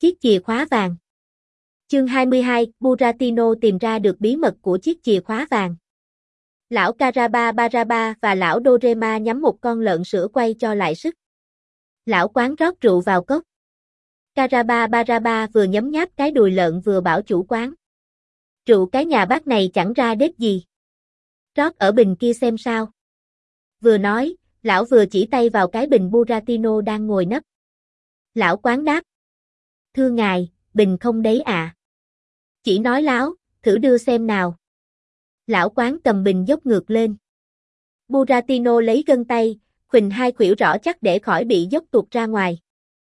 Chiếc chìa khóa vàng. Chương 22, Buratino tìm ra được bí mật của chiếc chìa khóa vàng. Lão Carabaraba và lão Dorema nhắm một con lợn sữa quay cho lại sức. Lão quán rót rượu vào cốc. Carabaraba vừa nhấm nháp cái đùi lợn vừa bảo chủ quán. Rượu cái nhà bác này chẳng ra đết gì. Rót ở bình kia xem sao. Vừa nói, lão vừa chỉ tay vào cái bình Buratino đang ngồi nấp. Lão quán đáp. Thưa ngài, bình không đấy à. Chỉ nói láo, thử đưa xem nào. Lão quán cầm bình dốc ngược lên. Buratino lấy gân tay, khuỳnh hai khuỷu rõ chắc để khỏi bị dốc tuột ra ngoài.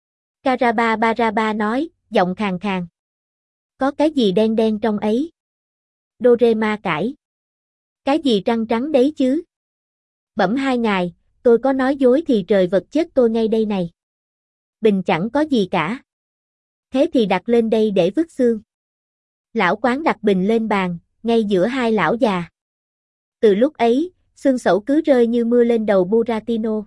Carabaraba nói, giọng khàn khàn. Có cái gì đen đen trong ấy? Dorema cãi. Cái gì trắng trắng đấy chứ? Bẩm hai ngài, tôi có nói dối thì trời vật chết tôi ngay đây này. Bình chẳng có gì cả. Thế thì đặt lên đây để vứt xương. Lão quán đặt bình lên bàn, ngay giữa hai lão già. Từ lúc ấy, xương sẩu cứ rơi như mưa lên đầu Buratino.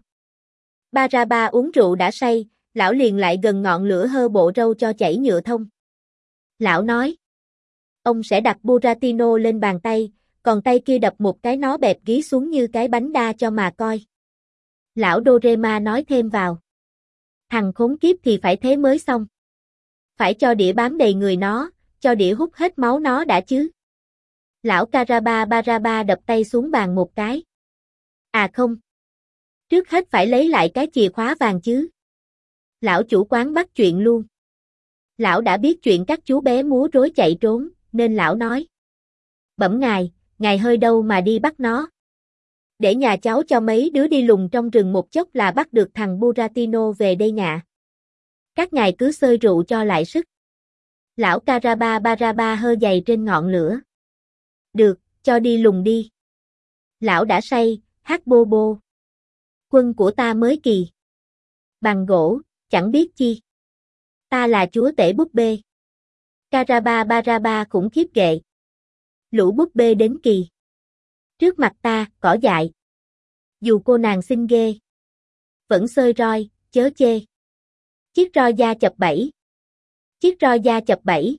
Baraba uống rượu đã say, lão liền lại gần ngọn lửa hơ bộ râu cho chảy nhựa thông. Lão nói. Ông sẽ đặt Buratino lên bàn tay, còn tay kia đập một cái nó bẹp gí xuống như cái bánh đa cho mà coi. Lão Dorema nói thêm vào. Thằng khốn kiếp thì phải thế mới xong. Phải cho đĩa bám đầy người nó, cho đĩa hút hết máu nó đã chứ. Lão Carabaraba đập tay xuống bàn một cái. À không. Trước hết phải lấy lại cái chìa khóa vàng chứ. Lão chủ quán bắt chuyện luôn. Lão đã biết chuyện các chú bé múa rối chạy trốn, nên lão nói. Bẩm ngài hơi đâu mà đi bắt nó. Để nhà cháu cho mấy đứa đi lùng trong rừng một chốc là bắt được thằng Buratino về đây ngạ. Các ngài cứ xơi rượu cho lại sức. Lão Carabaraba hơ giày trên ngọn lửa. Được, cho đi lùng đi. Lão đã say, hát bô bô. Quân của ta mới kỳ. Bằng gỗ, chẳng biết chi. Ta là chúa tể búp bê. Carabaraba khủng khiếp ghệ. Lũ búp bê đến kỳ. Trước mặt ta, cỏ dại. Dù cô nàng xinh ghê. Vẫn xơi roi, chớ chê. Chiếc roi da chập bẫy. Chiếc roi da chập bẫy.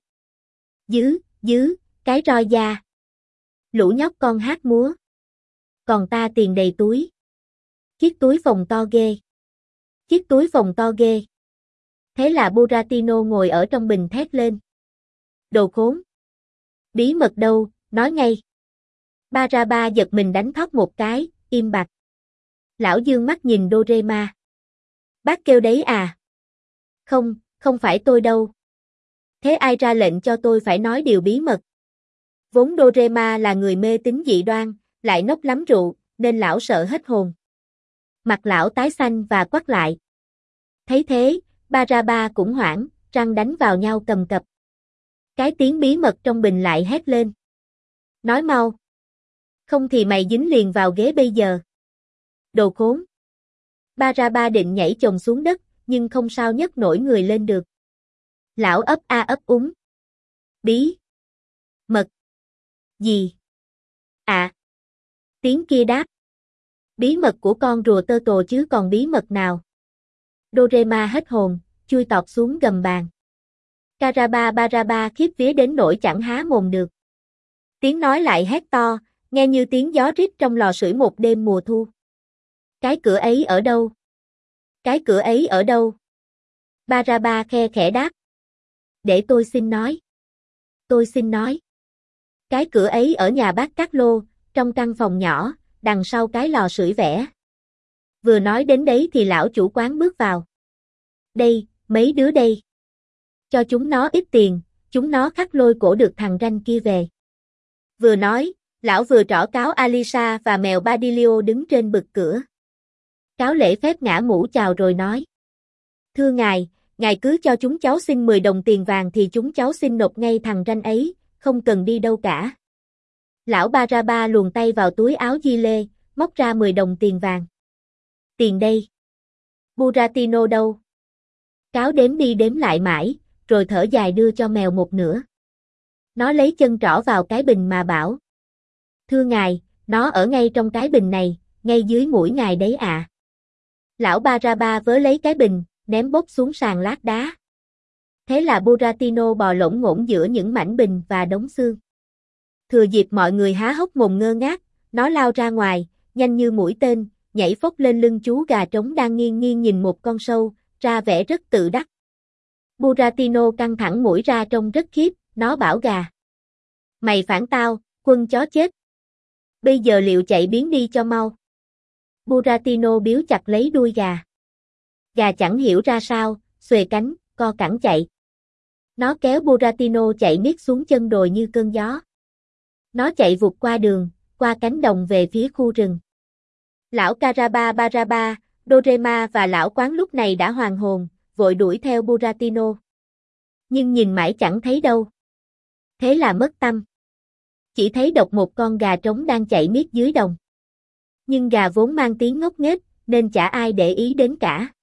Dứ, cái roi da. Lũ nhóc con hát múa. Còn ta tiền đầy túi. Chiếc túi phồng to ghê. Chiếc túi phồng to ghê. Thế là Buratino ngồi ở trong bình thét lên. Đồ khốn. Bí mật đâu, nói ngay. Baraba giật mình đánh thót một cái, im bặt. Lão dương mắt nhìn Dorema. Bác kêu đấy à? Không phải tôi đâu. Thế ai ra lệnh cho tôi phải nói điều bí mật? Vốn Dorema là người mê tín dị đoan, lại nốc lắm rượu, nên lão sợ hết hồn. Mặt lão tái xanh và quắt lại. Thấy thế, Baraba cũng hoảng, răng đánh vào nhau cầm cập. Cái tiếng bí mật trong bình lại hét lên. Nói mau. Không thì mày dính liền vào ghế bây giờ. Đồ khốn. Baraba định nhảy chồm xuống đất, nhưng không sao nhấc nổi người lên được. Lão ấp a ấp úng. Bí mật. Gì? À. Tiếng kia đáp. Bí mật của con rùa tơ tồ chứ còn bí mật nào. Dorema hết hồn, chui tọt xuống gầm bàn. Carabaraba khiếp vía đến nỗi chẳng há mồm được. Tiếng nói lại hét to, nghe như tiếng gió rít trong lò sưởi một đêm mùa thu. Cái cửa ấy ở đâu? Cái cửa ấy ở đâu? Baraba khe khẽ đáp. Để tôi xin nói. Tôi xin nói. Cái cửa ấy ở nhà bác Cát Lô, trong căn phòng nhỏ, đằng sau cái lò sưởi vẽ. Vừa nói đến đấy thì lão chủ quán bước vào. Đây, mấy đứa đây. Cho chúng nó ít tiền, chúng nó khắc lôi cổ được thằng ranh kia về. Vừa nói, lão vừa trỏ cáo Alisa và mèo Badilio đứng trên bực cửa. Cáo lễ phép ngã mũ chào rồi nói. Thưa ngài cứ cho chúng cháu xin 10 đồng tiền vàng thì chúng cháu xin nộp ngay thằng ranh ấy, không cần đi đâu cả. Lão Baraba luồn tay vào túi áo di lê, móc ra 10 đồng tiền vàng. Tiền đây. Buratino đâu? Cáo đếm đi đếm lại mãi, rồi thở dài đưa cho mèo một nửa. Nó lấy chân trỏ vào cái bình mà bảo. Thưa ngài, nó ở ngay trong cái bình này, ngay dưới mũi ngài đấy ạ. Lão Baraba vớ lấy cái bình, ném bốp xuống sàn lát đá. Thế là Buratino bò lổn ngổn giữa những mảnh bình và đống xương. Thừa dịp mọi người há hốc mồm ngơ ngác, nó lao ra ngoài, nhanh như mũi tên, nhảy phốc lên lưng chú gà trống đang nghiêng nghiêng nhìn một con sâu, ra vẻ rất tự đắc. Buratino căng thẳng mũi ra trông rất khiếp, nó bảo gà. Mày phản tao, quân chó chết. Bây giờ liệu chạy biến đi cho mau. Buratino biếu chặt lấy đuôi gà. Gà chẳng hiểu ra sao, xuề cánh, co cẳng chạy. Nó kéo Buratino chạy miết xuống chân đồi như cơn gió. Nó chạy vụt qua đường, qua cánh đồng về phía khu rừng. Lão Caraba Baraba, Dorema và lão quán lúc này đã hoàn hồn, vội đuổi theo Buratino. Nhưng nhìn mãi chẳng thấy đâu. Thế là mất tăm. Chỉ thấy độc một con gà trống đang chạy miết dưới đồng. Nhưng gà vốn mang tiếng ngốc nghếch, nên chả ai để ý đến cả.